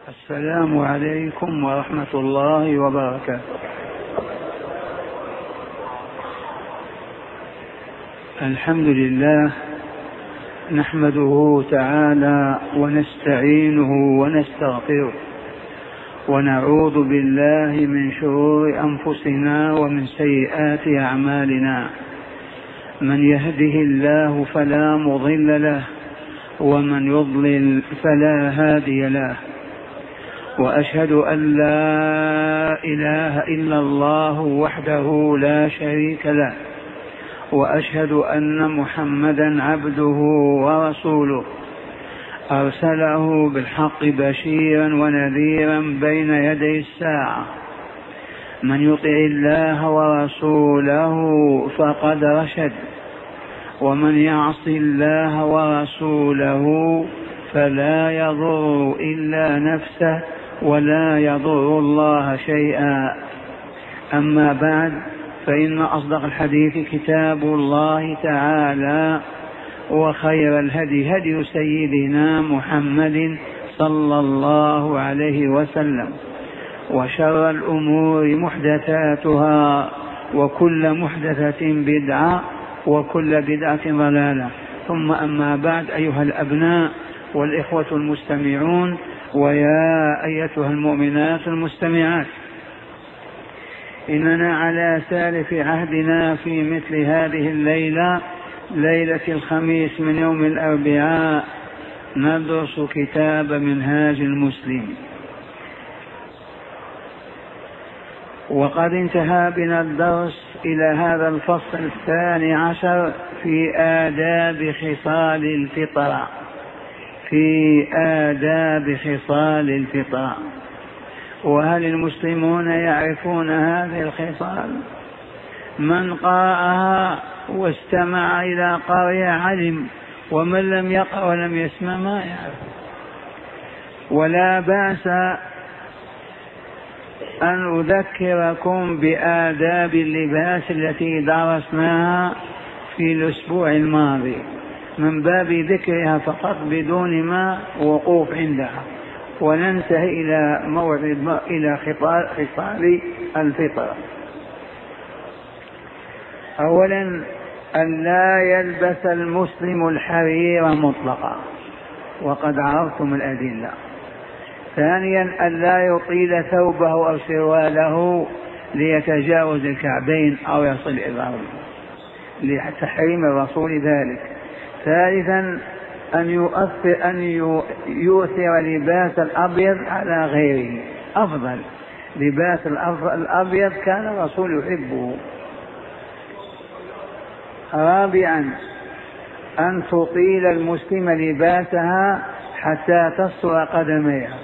السلام عليكم ورحمة الله وبركاته. الحمد لله نحمده تعالى ونستعينه ونستغفره ونعوذ بالله من شرور أنفسنا ومن سيئات أعمالنا. من يهده الله فلا مضل له ومن يضلل فلا هادي له، وأشهد أن لا إله إلا الله وحده لا شريك له، وأشهد أن محمدا عبده ورسوله أرسله بالحق بشيرا ونذيرا بين يدي الساعة. من يطع الله ورسوله فقد رشد، ومن يعص الله ورسوله فلا يضر إلا نفسه ولا يضر الله شيئا. أما بعد، فإن أصدق الحديث كتاب الله تعالى، وخير الهدي هدي سيدنا محمد صلى الله عليه وسلم، وشر الأمور محدثاتها، وكل محدثة بدعة، وكل بدعة ضلالة. ثم أما بعد، أيها الأبناء والإخوة المستمعون، ويا أيتها المؤمنات المستمعات، إننا على سالف عهدنا في مثل هذه الليلة، ليلة الخميس من يوم الأربعاء، ندرس كتاب منهاج المسلم. وقد انتهى بنا الدرس إلى هذا الفصل 12 في آداب خصال الفطرة. في آداب خصال الفطرة. وهل المسلمون يعرفون هذه الخصال؟ من قرأها واستمع إلى قارئ علم، ومن لم يقرأ ولم يسمع ما يعرف. ولا بأس أن أذكركم بآداب اللباس التي درسناها في الأسبوع الماضي، من باب ذكرها فقط بدون ما وقوف عندها، وننتهي إلى موعد إلى خصال الفطرة. أولا، أن لا يلبس المسلم الحرير مطلقا، وقد عرفتم الأدلة. ثانيا، أن لا يطيل ثوبه أو سرواله ليتجاوز الكعبين أو يصل إلى الأرض، لتحريم الرسول ذلك. ثالثا، أن يؤثر لباس الأبيض على غيره، أفضل لباس الأبيض كان الرسول يحبه. رابعا، أن تطيل المسلم لباسها حتى تصل قدميها.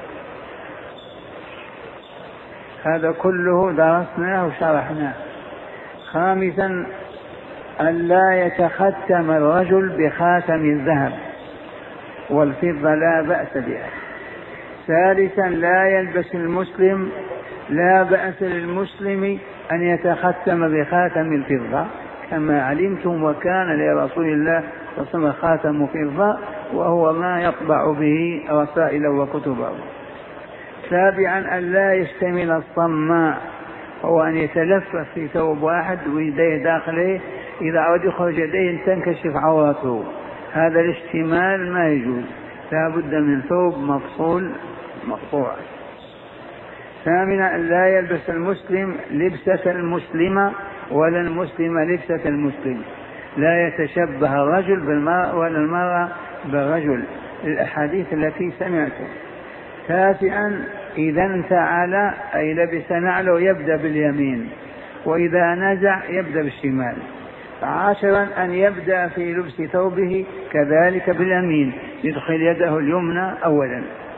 هذا كله درسناه وشرحناه. خامسا، أن لا يتختم الرجل بخاتم الذهب والفضة، لا بأس بها. ثالثا، لا يلبس المسلم، لا بأس للمسلم أن يتختم بخاتم الفضة كما علمتم، وكان لرسول الله صلى الله عليه وسلم خاتم فضة، وهو ما يطبع به رسائل وكتبه. سابعا، أن لا يشتمل الصماء، هو أن يتلفف في ثوب واحد ويديه داخله، إذا أراد يخرج يديه تنكشف عورته، هذا الاشتمال ما يجوز، لا بد من ثوب مفصول مقطوع. ثامنا، أن لا يلبس المسلم لبسة المسلمة ولا المسلم لبسة المسلم، لا يتشبه الرجل بالمرأة ولا المرأة بالرجل، الأحاديث التي سمعتم. تاسعا، إذا انتعل أي لبس نعله يبدأ باليمين، وإذا نزع يبدأ بالشمال. عاشرا، أن يبدأ في لبس ثوبه كذلك باليمين، يدخل يده اليمنى أولا.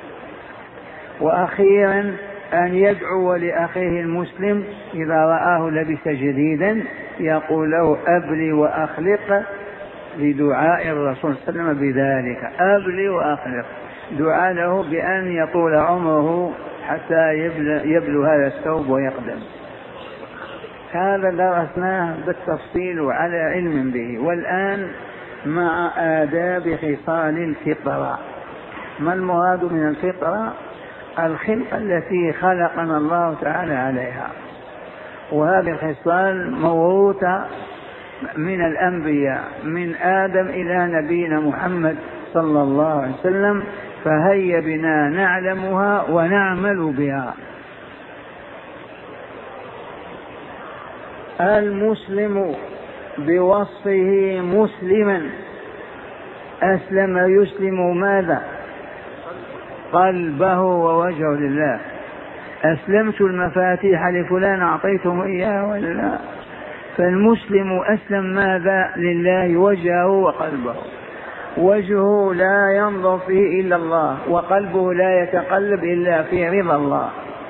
وأخيرا، أن يدعو لأخيه المسلم إذا رآه لبس جديدا، يقول له أبلي وأخلق، لدعاء الرسول صلى الله عليه وسلم بذلك، أبلي وأخلق، دعاء له بأن يطول عمره حتى يبلو هذا الثوب ويقدم. هذا درسناه بالتفصيل وعلى علم به. والآن مع آداب خصال الفطرة. ما المراد من الفطرة؟ الخلقة التي خلقنا الله تعالى عليها. وهذه الخصال موروثة من الأنبياء من آدم إلى نبينا محمد صلى الله عليه وسلم، فهيا بنا نعلمها ونعمل بها. المسلم بوصفه مسلما أسلم يسلم ماذا؟ قلبه ووجهه لله. أسلمت المفاتيح لفلان أعطيتم إياه ولا لا؟ فالمسلم أسلم ماذا؟ لله وجهه وقلبه. وجهه لا ينظر فيه إلا الله، وقلبه لا يتقلب إلا في رضا الله.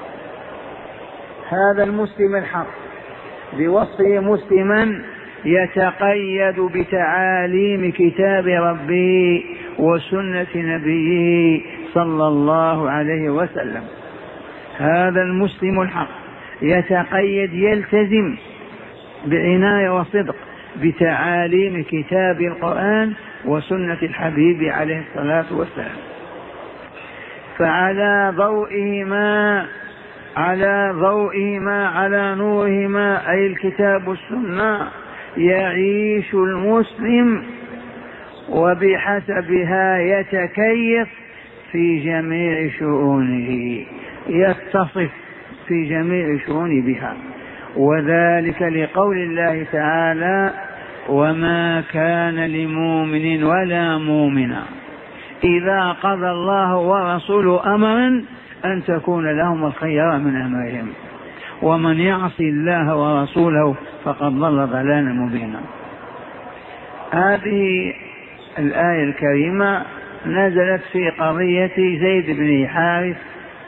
هذا المسلم الحق بوصفه مسلما يتقيد بتعاليم كتاب ربه وسنة نبيه صلى الله عليه وسلم. هذا المسلم الحق يتقيد يلتزم بعناية وصدق بتعاليم كتاب القرآن وسنة الحبيب عليه الصلاة والسلام. فعلى ضوئهما على نورهما أي الكتاب والسنة يعيش المسلم، وبحسبها يتكيف في جميع شؤونه، يتصف في جميع شؤونه بها. وذلك لقول الله تعالى: وما كان لمؤمن ولا مؤمنة إذا قضى الله ورسوله أمرا أن تكون لهم الخيار من أمرهم ومن يعص الله ورسوله فقد ضل ضلالا مبينا. هذه الآية الكريمة نزلت في قضية زيد بن حارث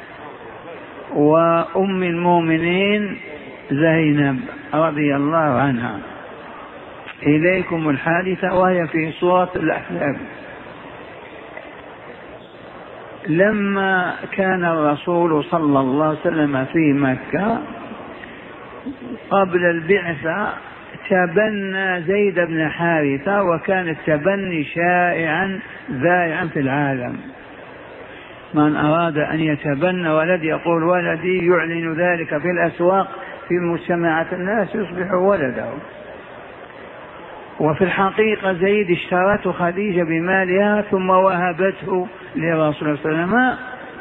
وأم المؤمنين زينب رضي الله عنها. إليكم الحادثة وهي في سورة الأحزاب. لما كان الرسول صلى الله عليه وسلم في مكة قبل البعثة تبنى زيد بن حارثة، وكان التبني شائعا ذائعا في العالم. من أراد أن يتبنى ولد يقول ولدي، يعلن ذلك في الأسواق في مجتمعات الناس يصبح ولده. وفي الحقيقة زيد اشترته خديجة بمالها ثم وهبته لرسول الله صلى الله عليه وسلم،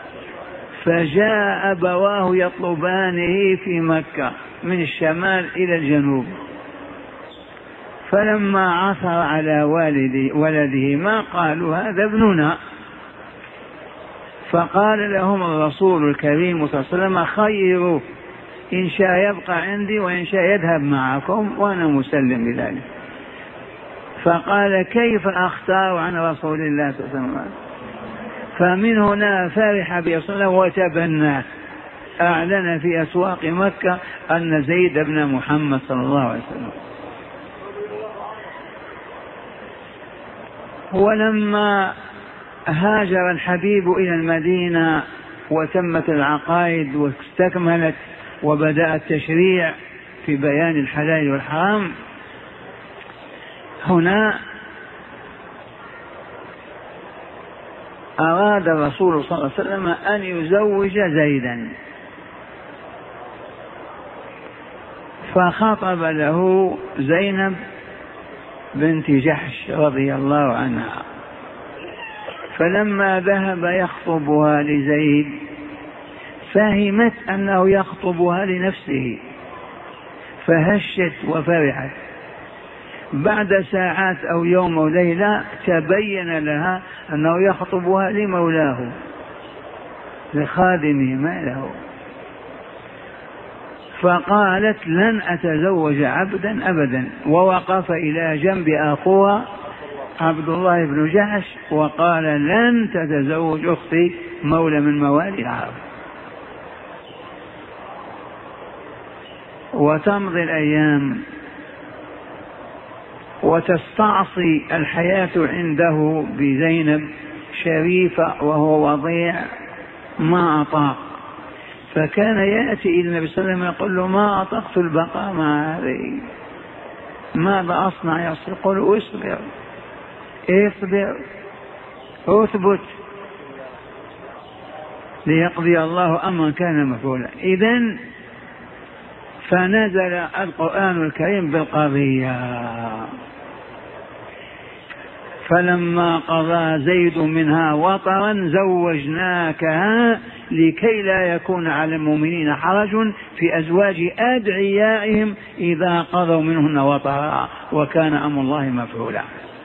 فجاء أبواه يطلبانه في مكة من الشمال إلى الجنوب. فلما عثر على ولده ما قالوا هذا ابننا، فقال لهم الرسول الكريم صلى الله عليه وسلم: خيروا، إن شاء يبقى عندي وإن شاء يذهب معكم وأنا مسلم بذلك. فقال: كيف أختار عن رسول الله صلى الله عليه وسلم؟ فمن هنا فرح برسوله وتبناه، أعلن في أسواق مكة أن زيد بن محمد صلى الله عليه وسلم. ولما هاجر الحبيب إلى المدينة وتمت العقائد واستكملت وبدأ التشريع في بيان الحلال والحرام، هنا أراد الرسول صلى الله عليه وسلم أن يزوج زيدا، فخطب له زينب بنت جحش رضي الله عنها. فلما ذهب يخطبها لزيد فهمت أنه يخطبها لنفسه، فهشت وفرحت. بعد ساعات أو يوم أو ليلة تبين لها أنه يخطبها لمولاه لخادمه ما له. فقالت: لن أتزوج عبدا أبدا. ووقف إلى جنب أخوها عبد الله بن جحش وقال: لن تتزوج أختي مولى من موالي العرب. وتمضي الأيام وتستعصي الحياة عنده بزينب شريفة وهو وضيع ما أطاق. فكان يأتي إلى النبي صلى الله عليه وسلم يقول له: ما أطقت البقاء مع هذه، ماذا أصنع؟ يقول: اصبر اثبت. ليقضي الله أمرا كان مفعولا. إذن فنزل القرآن الكريم بالقضية. فلما قضى زيد منها وطرا زوجناكها لكي لا يكون على المؤمنين حرج في أزواج أدعيائهم إذا قضوا منهن وطرا وكان أمر الله مفعولا.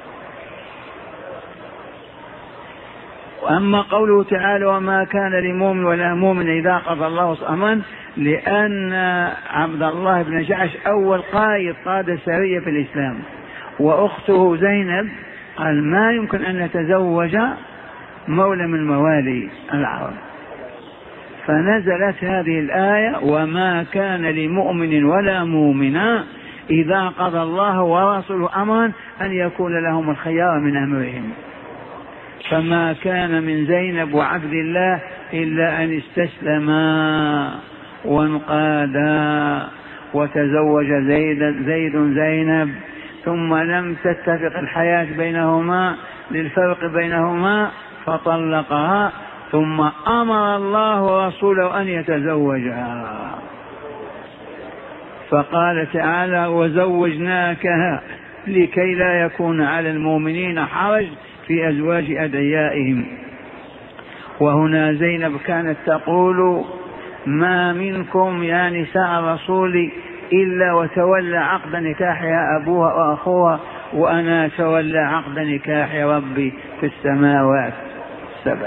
وأما قوله تعالى وما كان لمؤمن ولا مؤمن إذا قضى الله أمرا، لأن عبد الله بن جحش أول قاد سرية في الإسلام، وأخته زينب قال ما يمكن أن نتزوج مولى من موالي العرب، فنزلت هذه الآية وما كان لمؤمن ولا مؤمنة إذا قضى الله ورسوله أمرا أن يكون لهم الخيار من أمرهم. فما كان من زينب وعبد الله إلا أن استسلما وانقادا وتزوج زيد زينب، ثم لم تتفق الحياة بينهما للفرق بينهما فطلقها، ثم أمر الله رسوله أن يتزوجها، فقال تعالى وزوجناكها لكي لا يكون على المؤمنين حرج في أزواج أدعيائهم. وهنا زينب كانت تقول ما منكم يا نساء الرسول إلا وتولى عقد نكاحها أبوها وأخوها، وأنا تولى عقد نكاح ربي في السماوات السبع.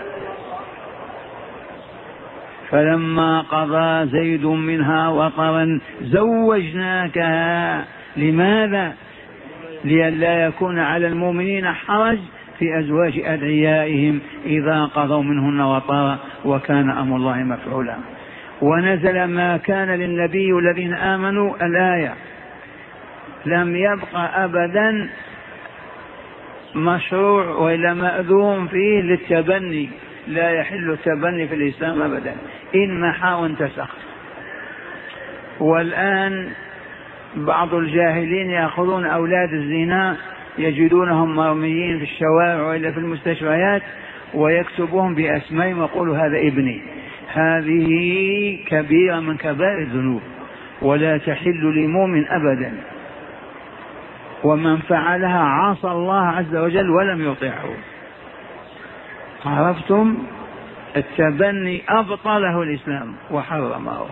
فلما قضى زيد منها وطرا زوجناكها. لماذا؟ لئلا يكون على المؤمنين حرج في أزواج أدعيائهم إذا قضوا منهن وطرا وكان أمر الله مفعولا. ونزل ما كان للنبي الذين آمنوا الآية، لم يبقى أبدا مشروع وإلا مأذون فيه للتبني، لا يحل التبني في الإسلام أبدا إن محى وانتسخ. والآن بعض الجاهلين يأخذون أولاد الزنا يجدونهم مرميين في الشوارع وإلا في المستشفيات ويكتبوهم بأسمائهم ويقولوا هذا ابني. هذه كبيرة من كبائر الذنوب ولا تحل لمؤمن أبدا، ومن فعلها عصى الله عز وجل ولم يطيعه. عرفتم؟ التبني أبطله الإسلام وحرمه.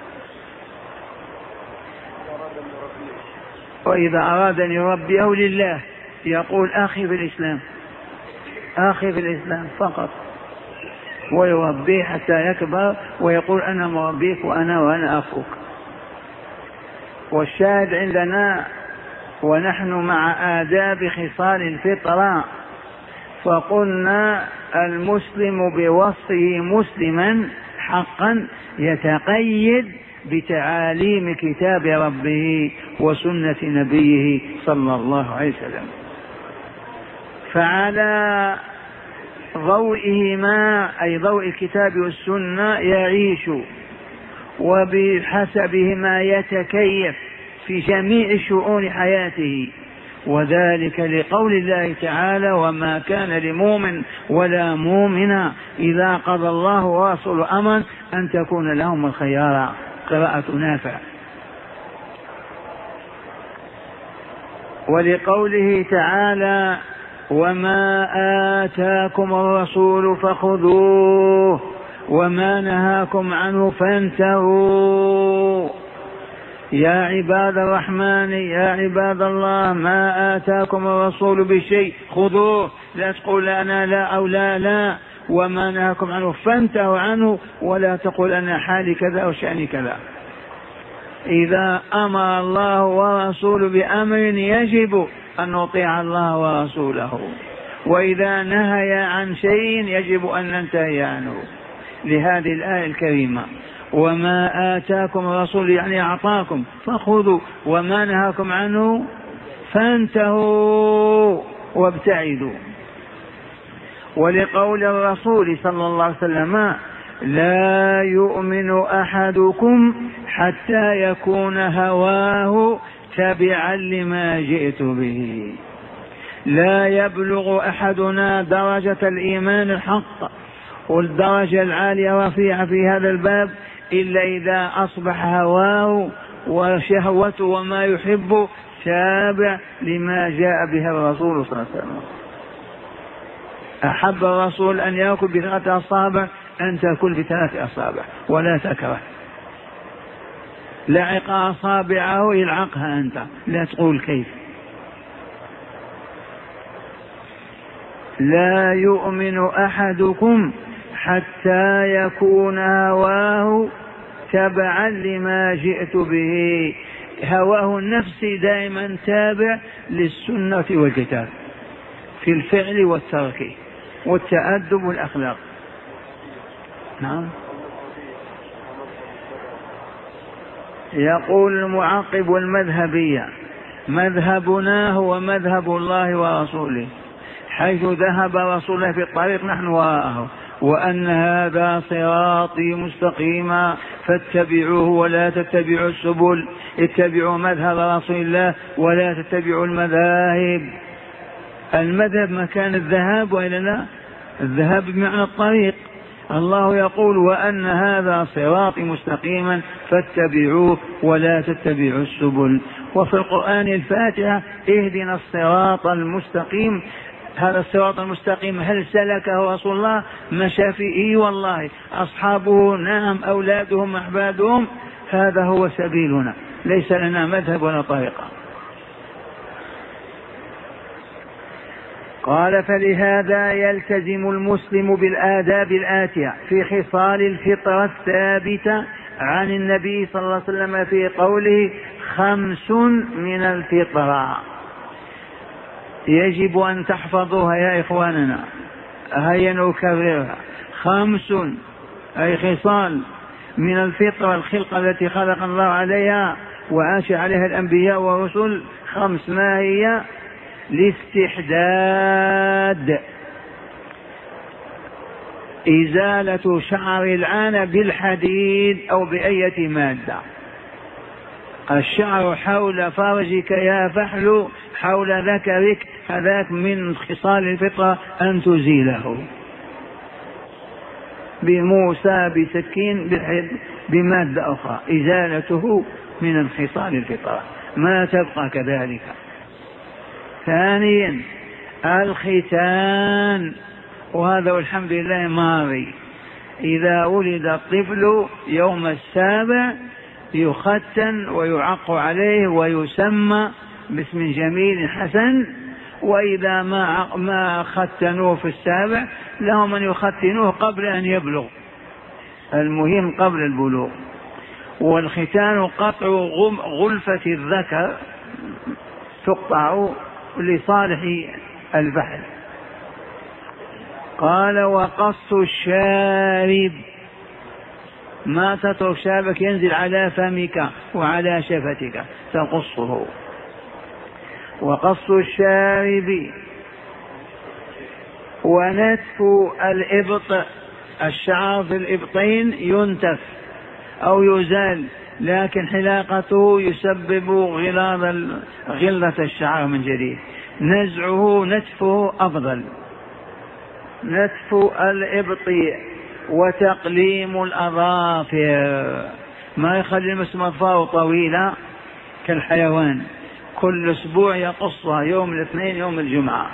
وإذا أراد أن يربيه لله يقول أخي في الإسلام، أخي في الإسلام فقط، ويربيه حتى يكبر ويقول أنا مربيك وأنا أخوك. والشاهد عندنا ونحن مع آداب خصال الفطرة، فقلنا المسلم بوصفه مسلما حقا يتقيد بتعاليم كتاب ربه وسنة نبيه صلى الله عليه وسلم، فعلى ضوئهما أي ضوء الكتاب والسنة يعيش، وبحسبهما يتكيف في جميع شؤون حياته. وذلك لقول الله تعالى وما كان لمؤمن ولا مؤمنة إذا قضى الله ورسوله أمرا أن تكون لهم الخيار. قراءة نافع. ولقوله تعالى وما آتاكم الرسول فخذوه وما نهاكم عنه فانتهوا. يا عباد الرحمن يا عباد الله ما آتاكم الرسول بشيء خذوه، لا تقول أنا لا أو لا، وما نهاكم عنه فانتهوا عنه، ولا تقول أنا حالي كذا أو شأني كذا. إذا أمر الله ورسوله بأمر يجب أن نطيع الله ورسوله، وإذا نهي عن شيء يجب أن ننتهي عنه. لهذه الآية الكريمة وما آتاكم الرسول يعني أعطاكم فخذوا، وما نهاكم عنه فانتهوا وابتعدوا. ولقول الرسول صلى الله عليه وسلم لا يؤمن أحدكم حتى يكون هواه تبعا لما جئت به. لا يبلغ أحدنا درجة الإيمان الحق والدرجة العالية رفيعة في هذا الباب إلا إذا أصبح هواه وشهوته وما يحب تابع لما جاء به الرسول صلى الله عليه وسلم. أحب الرسول أن يأكل ب3 أصابع، أن تأكل ب3 أصابع ولا تكره. لعق أصابعه يلعقها أنت، لا تقول كيف. لا يؤمن أحدكم حتى يكون هواه تبعا لما جئت به. هواه النفسي دائما تابع للسنة والكتاب في الفعل والترك والتأدب والأخلاق. نعم. يقول المعقب والمذهبية: مذهبنا هو مذهب الله ورسوله، حيث ذهب رسول الله في الطريق نحن وراءه، وأن هذا صراطي مستقيما فاتبعوه ولا تتبعوا السبل، اتبعوا مذهب رسول الله ولا تتبعوا المذاهب. المذهب مكان الذهاب وإلا لا؟ الذهاب بمعنى الطريق. الله يقول: وأن هذا صراطي مستقيما فاتبعوه ولا تتبعوا السبل. وفي القرآن الفاتحة: اهدنا الصراط المستقيم. هذا الصراط المستقيم هل سلكه رسول الله؟ مشى فيه والله، أصحابه نعم، أولادهم أحبادهم. هذا هو سبيلنا، ليس لنا مذهب ولا طريقة. قال: فلهذا يلتزم المسلم بالآداب الآتية في خصال الفطرة الثابتة عن النبي صلى الله عليه وسلم في قوله: 5 من الفطرة. يجب أن تحفظوها يا إخواننا، هيا نكررها: 5 أي خصال من الفطرة، الخلقة التي خلق الله عليها وعاش عليها الأنبياء والرسل. 5. ما هي؟ الاستحداد، إزالة شعر العانة بالحديد أو بأية مادة. الشعر حول فرجك يا فحل، حول ذكرك، هذاك من خصال الفطرة أن تزيله بموسى بسكين بمادة أخرى، إزالته من الخصال الفطرة، ما تبقى كذلك. 2. الختان، وهذا والحمد لله ماضي. إذا ولد الطفل يوم 7 يختن ويعق عليه ويسمى باسم جميل حسن، وإذا ما ختنوه في 7 لهم أن يختنوه قبل أن يبلغ، المهم قبل البلوغ. والختان قطع غلفة الذكر، تقطع لصالح الفحل. قال: وقص الشارب، ما تترك شاربك ينزل على فمك وعلى شفتك، تقصه. وقص الشارب. ونتف الإبط، الشعر في الإبطين ينتف أو يزال، لكن حلاقته يسبب غلظة الشعر من جديد. نزعه نتفه أفضل. نتف الإبط. وتقليم الأظافر، ما يخلي المسمار طويلة كالحيوان، كل أسبوع يقصها، يوم الاثنين يوم الجمعة.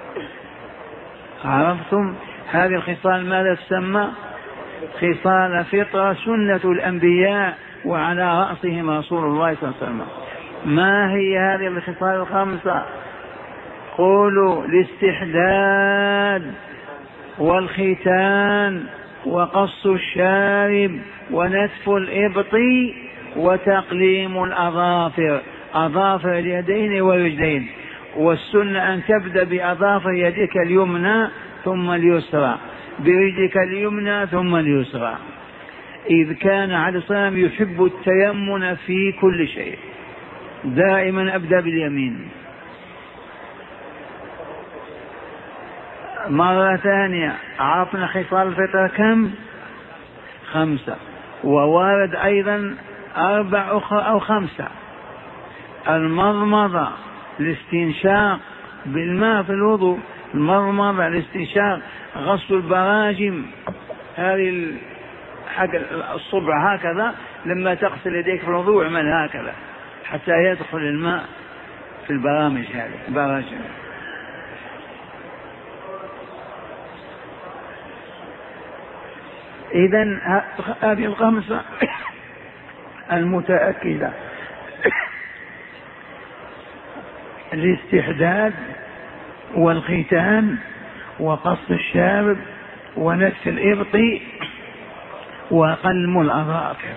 عرفتم؟ هذه الخصال ماذا تسمى؟ خصال فطرة، سنة الأنبياء وعلى رأسهم رسول الله صلى الله عليه وسلم. ما هي هذه الخصال 5؟ قولوا: الاستحداد والختان وقص الشارب ونتف الإبط وتقليم الأظافر، أظافر اليدين والرجلين. والسنة أن تبدأ بأظافر يدك اليمنى ثم اليسرى، برجلك اليمنى ثم اليسرى، إذ كان عليه الصلاة والسلام يحب التيمن في كل شيء، دائما أبدأ باليمين. مرة ثانية، عرفنا خصال الفطرة كم؟ 5. ووارد أيضا 4 أخرى أو 5: المضمضة، الاستنشاق بالماء في الوضوء، المضمضة، الاستنشاق، غسل البراجم، هذه حق الصبع هكذا، لما تغسل يديك في الوضوء اعمل هكذا حتى يدخل الماء في البرامج هذه. إذن هذه الخمسة المتأكدة: الاستحداد والختان وقص الشارب ونتف الإبط وقلم الأظافر.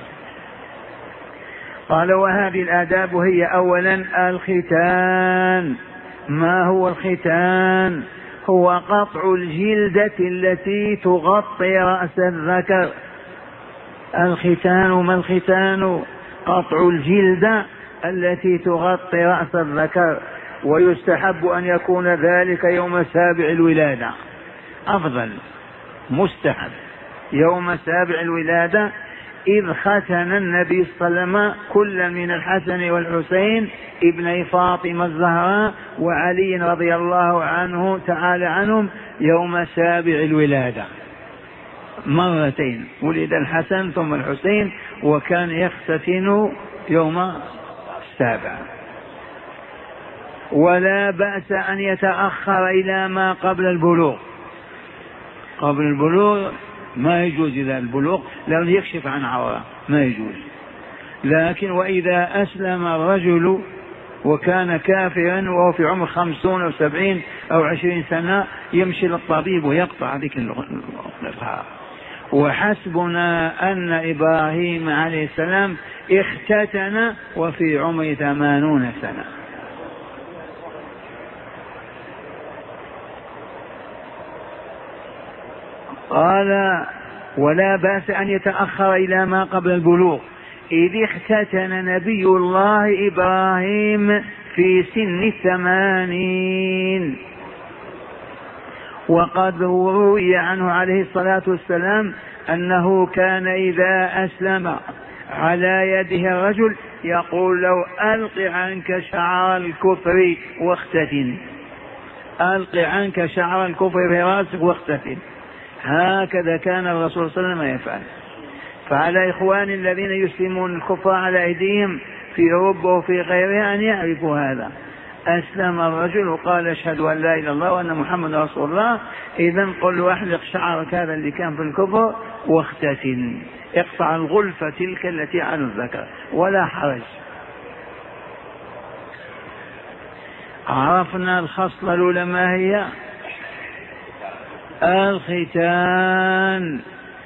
قال: وهذه الآداب هي: أولا الختان. ما هو الختان؟ هو قطع الجلدة التي تغطي رأس الذكر. الختان، ما الختان؟ قطع الجلدة التي تغطي رأس الذكر، ويستحب أن يكون ذلك يوم 7 الولادة، أفضل مستحب يوم 7 الولادة، إذ ختن النبي صلى الله عليه وسلم كل من الحسن والحسين ابني فاطمة الزهراء وعلي رضي الله عنه تعالى عنهم يوم 7 الولادة مرتين، ولد الحسن ثم الحسين، وكان يختتن يوم 7. ولا بأس أن يتأخر إلى ما قبل البلوغ. قبل البلوغ ما يجوز، إذا البلوغ لأنه يكشف عن عورة ما يجوز. لكن وإذا أسلم الرجل وكان كافرا وهو في عمر 50 أو 70 أو 20 سنة يمشي للطبيب ويقطع ذيك الإظهار. وحسبنا أن إبراهيم عليه السلام اختتن وفي عمر 80 سنة. قال: ولا بأس أن يتأخر إلى ما قبل البلوغ، إذ اختتن نبي الله إبراهيم في سن 80. وقد روي عنه عليه الصلاة والسلام أنه كان إذا أسلم على يده الرجل يقول له: ألق عنك شعر الكفر واختتن، ألق عنك شعر الكفر في رأسك واختتن. هكذا كان الرسول صلى الله عليه وسلم يفعل. فعلى إخواني الذين يسلمون الكفار على أيديهم في أوروبا وفي غيرها أن يعرفوا هذا. أسلم الرجل وقال: أشهد أن لا إله إلا الله وأن محمد رسول الله، إذن قل له: أحلق شعرك هذا اللي كان في الكفر واختتن، اقطع الغلفة تلك التي على الذكر ولا حرج. عرفنا الخصلة الأولى ما هي؟ الختان.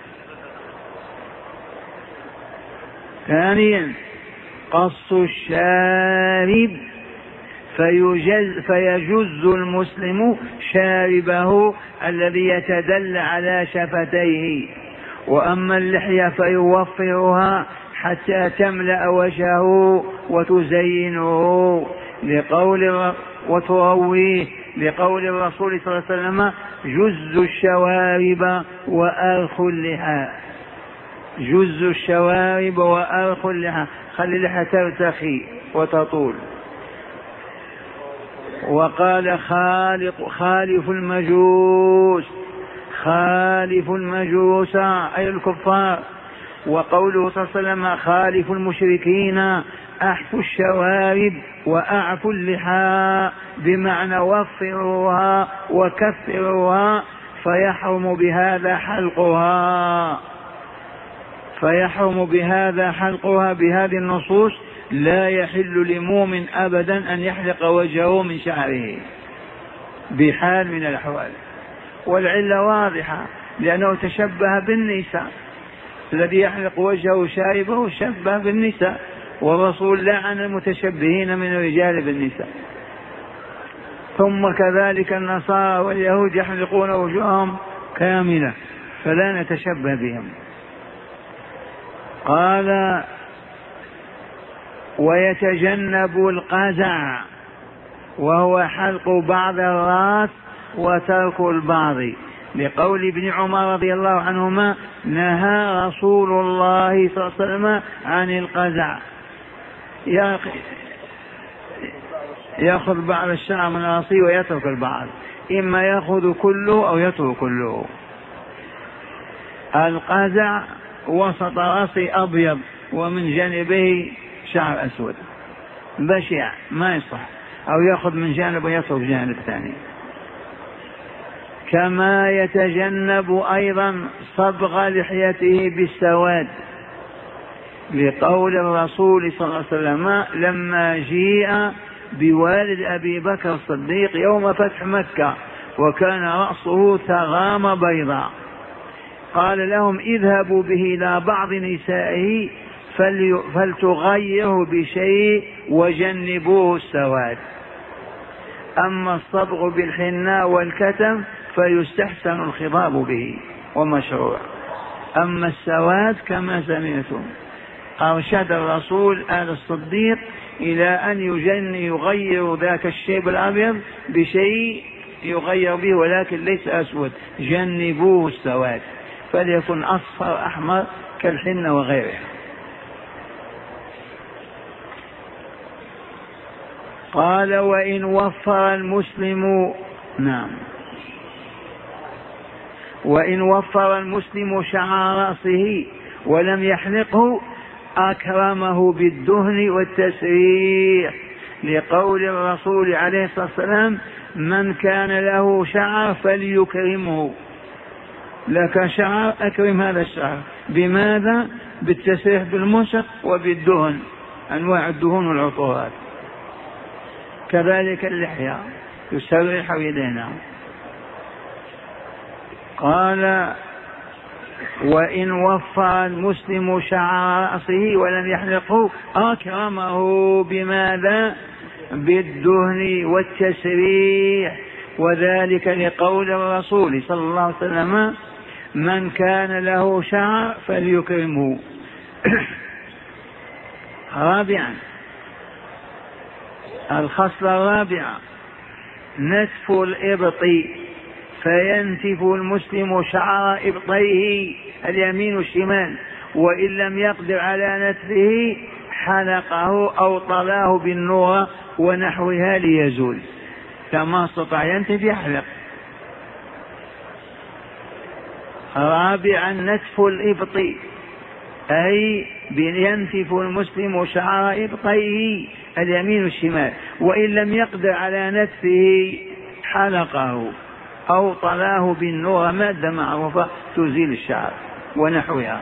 ثانيا قص الشارب، فيجز المسلم شاربه الذي يتدل على شفتيه. وأما اللحية فيوفرها حتى تملأ وجهه وتزينه، وترويه، لقول الرسول صلى الله عليه وسلم: جز الشوارب وأرخ اللحى. جز الشوارب وأرخ اللحى، خلي اللحى ترتخي وتطول. وقال: خالف المجوس، خالف المجوس أي الكفار. وقوله صلى الله عليه وسلم: خالف المشركين، أحفوا الشوارب وأعفوا اللحى، بمعنى وفروها وكفروها، فيحرم بهذا حلقها. فيحرم بهذا حلقها. بهذه النصوص لا يحل لمؤمن أبدا أن يحلق وجهه من شعره بحال من الأحوال. والعلة واضحة، لأنه تشبه بالنساء، الذي يحلق وجهه شاربه شبه بالنساء، والرسول لعن المتشبهين من الرجال بالنساء. ثم كذلك النصارى واليهود يحلقون وجوههم كاملة، فلا نتشبه بهم. قال: ويتجنب القزع، وهو حلق بعض الرأس وترك البعض، لقول ابن عمر رضي الله عنهما: نهى رسول الله صلى الله عليه وسلم عن القزع. يأخذ بعض الشعر من رأسه ويترك البعض، إما يأخذ كله أو يترك كله. القزع وسط رأسه أبيض ومن جانبه شعر أسود، بشع ما يصح، أو يأخذ من جانب ويترك جانب ثاني. كما يتجنب أيضا صبغ لحيته بالسواد، لقول الرسول صلى الله عليه وسلم لما جيء بوالد أبي بكر الصديق يوم فتح مكة وكان رأسه تغام بيضاء، قال لهم اذهبوا به إلى بعض نسائه فلتغيره بشيء وجنبوه السواد. أما الصبغ بالحناء والكتم فيستحسن الخضاب به ومشروع. أما السواد كما سمعتم أرشد الرسول آل الصديق إلى أن يغير ذاك الشيب الأبيض بشيء يغير به ولكن ليس أسود، جنبوه السواد فليكن أصفر أحمر كالحنة وغيرها. قال وإن وفر المسلم وإن وفر المسلم شعر رأسه ولم يحلقه أكرمه بالدهن والتسريح، لقول الرسول عليه الصلاة والسلام من كان له شعر فليكرمه، لك شعر أكرم هذا الشعر. بماذا؟ بالتسريح بالمسك وبالدهن، أنواع الدهون والعطورات. كذلك اللحية يسرح يدينا. قال وإن وفر المسلم شعر رأسه ولم يحلقه أكرمه بماذا؟ بالدهن والتسريح، وذلك لقول الرسول صلى الله عليه وسلم من كان له شعر فليكرمه. رابعا الخصلة الرابعة نتف الإبط، فينتف المسلم شعر إبطيه اليمين والشمال، وإن لم يقدر على نتفه حلقه أو طلاه بالنور ونحوها ليزول، كما استطاع ينتف يحلق. رابعا نتف الإبط، أي ينتف المسلم شعر إبطيه اليمين والشمال، وإن لم يقدر على نتفه حلقه أو طلاه بالنور، مادة معروفة تزيل الشعر ونحوها.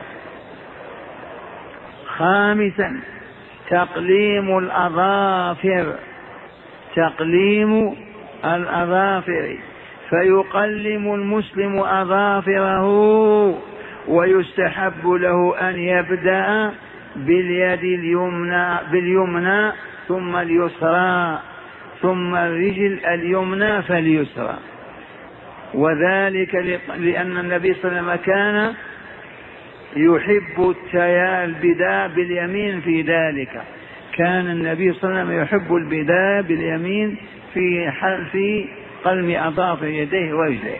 خامسا تقليم الأظافر، تقليم الأظافر، فيقلم المسلم أظافره، ويستحب له أن يبدأ باليد باليمنى ثم اليسرى ثم الرجل اليمنى فاليسرى، وذلك لأن النبي صلى الله عليه وسلم كان يحب البداء باليمين في ذلك، كان النبي صلى الله عليه وسلم يحب البداء باليمين في قلم أظافر يديه ورجليه.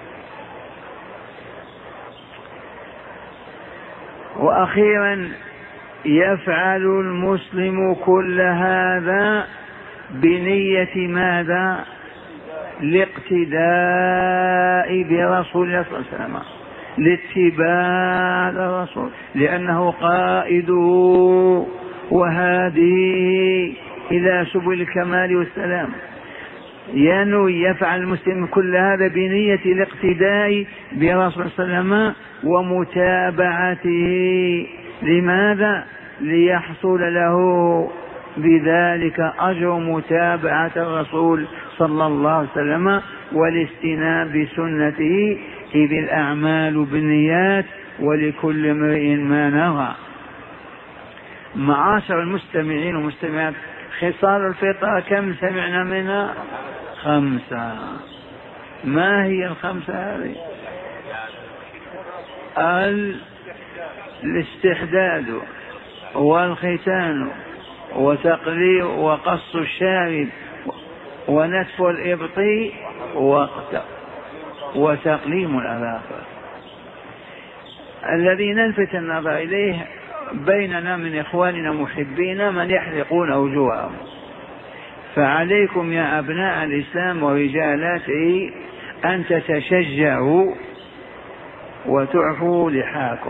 وأخيرا يفعل المسلم كل هذا بنية ماذا؟ الاقتداء برسول الله صلى الله عليه وسلم، لاتباع الرسول، لأنه قائده وهاديه إلى سبل الكمال والسلام. ينوي يفعل المسلم كل هذا بنية الاقتداء برسول صلى الله عليه وسلم ومتابعته. لماذا؟ ليحصل له بذلك أجر متابعة الرسول صلى الله عليه وسلم والاستناب بسنته، إذ الأعمال بالنيات ولكل امرئ ما نوى. معاشر المستمعين والمستمعات، خصال الفطرة كم سمعنا منها؟ 5. ما هي ال5 هذه؟ الاستحداد والختان وتقليل وقص الشارب ونتف الإبط وتقليم الأظافر. الذي نلفت النظر إليه بيننا من إخواننا محبين من يحلقون وجوههم، فعليكم يا أبناء الإسلام ورجالاته أن تتشجعوا وتعفوا لحاكم.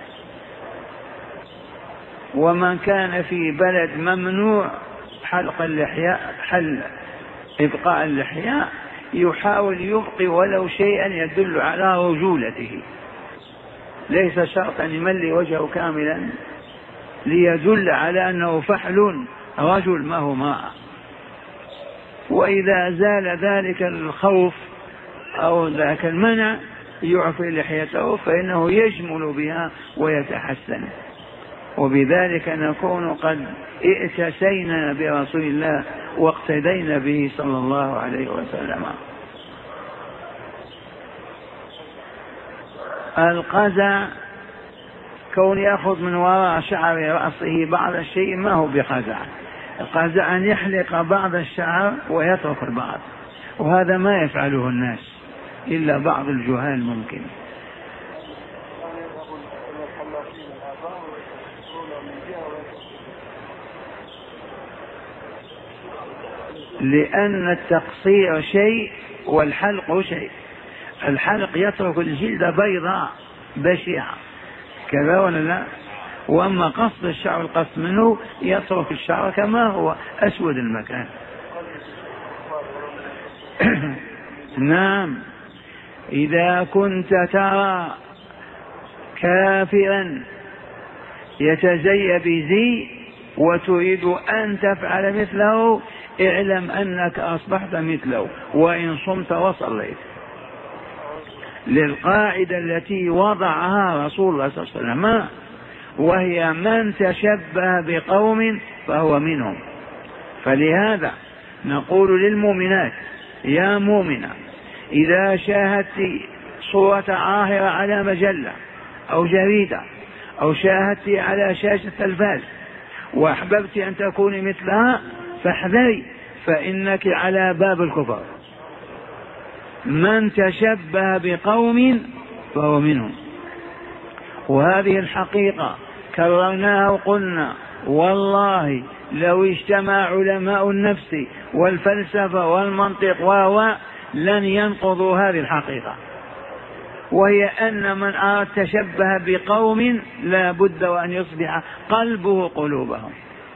ومن كان في بلد ممنوع حلق اللحية، إبقاء اللحية، يحاول يبقي ولو شيئا يدل على رجولته، ليس شرطا يملي وجهه كاملا ليدل على أنه فحل رجل ما هو امرأة. وإذا زال ذلك الخوف أو ذاك المنع يعفي لحيته فإنه يجمل بها ويتحسن. وبذلك نكون قد ائتسينا برسول الله واقتدينا به صلى الله عليه وسلم. القزع كون يأخذ من وراء شعر رأسه بعض الشيء ما هو بقزع. القزع أن يحلق بعض الشعر ويترك البعض، وهذا ما يفعله الناس إلا بعض الجهال ممكن. لأن التقصير شيء والحلق شيء. الحلق يترك الجلد بيضاء بشعة كذا ولا لا؟ وأما قصد الشعر القصد منه يترك الشعر كما هو أسود المكان. نعم، إذا كنت ترى كافرا يتزي بزي وتريد أن تفعل مثله اعلم أنك أصبحت مثله وإن صمت وصليت، للقاعدة التي وضعها رسول الله صلى الله عليه وسلم، وهي من تشبه بقوم فهو منهم. فلهذا نقول للمؤمنات: يا مؤمنة، إذا شاهدت صورة عاهرة على مجلة أو جريدة أو شاهدت على شاشة التلفاز وأحببت أن تكوني مثلها فاحذري، فإنك على باب الكفر. من تشبه بقوم فهو منهم. وهذه الحقيقة كررناها وقلنا: والله لو اجتمع علماء النفس والفلسفة والمنطق لن ينقضوا هذه الحقيقة، وهي أن من أراد تشبه بقوم لا بد وأن يصبح قلبه قلوبهم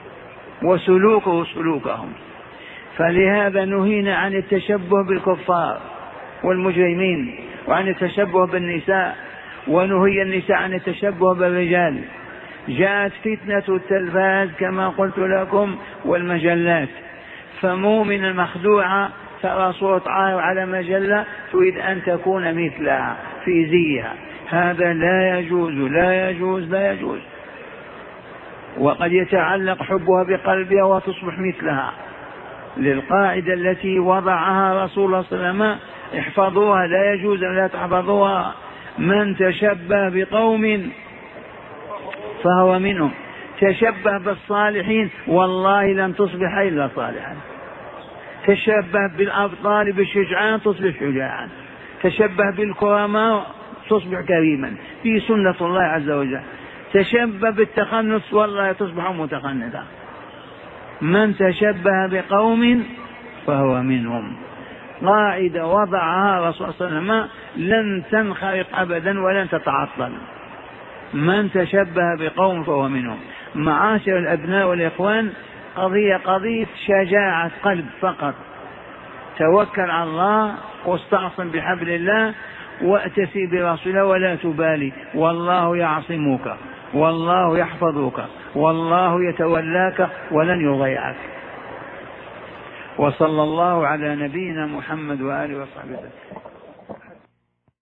وسلوكه سلوكهم. فلهذا نهينا عن التشبه بالكفار والمجرمين، وعن التشبه بالنساء، ونهي النساء عن التشبه بالرجال. جاءت فتنة التلفاز كما قلت لكم والمجلات، فمؤمن المخدوعة ترى صورة عار على مجلة تريد أن تكون مثلها في زيها، هذا لا يجوز لا يجوز لا يجوز. وقد يتعلق حبها بقلبها وتصبح مثلها، للقاعدة التي وضعها رسول الله صلى الله عليه وسلم: احفظوها، لا يجوز أن لا تحفظوها. من تشبه بقوم فهو منهم. تشبه بالصالحين والله لن تصبح إلا صالحا. تشبه بالأبطال بالشجعان تصبح شجاعا. تشبه بالكرماء تصبح كريما في سنة الله عز وجل. تشبه بالتخنث والله تصبح متخنثا. من تشبه بقوم فهو منهم. قاعدة وضعها رسول الله صلى الله عليه وسلم لن تنخرق أبدا ولن تتعطل. من تشبه بقوم فهو منهم. معاشر الأبناء والإخوان، قضية شجاعة قلب فقط. توكل على الله واستعصم بحبل الله واتسي برسول الله ولا تبالي، والله يعصمك والله يحفظك والله يتولاك ولن يضيعك. وصلى الله على نبينا محمد وآله وصحبه.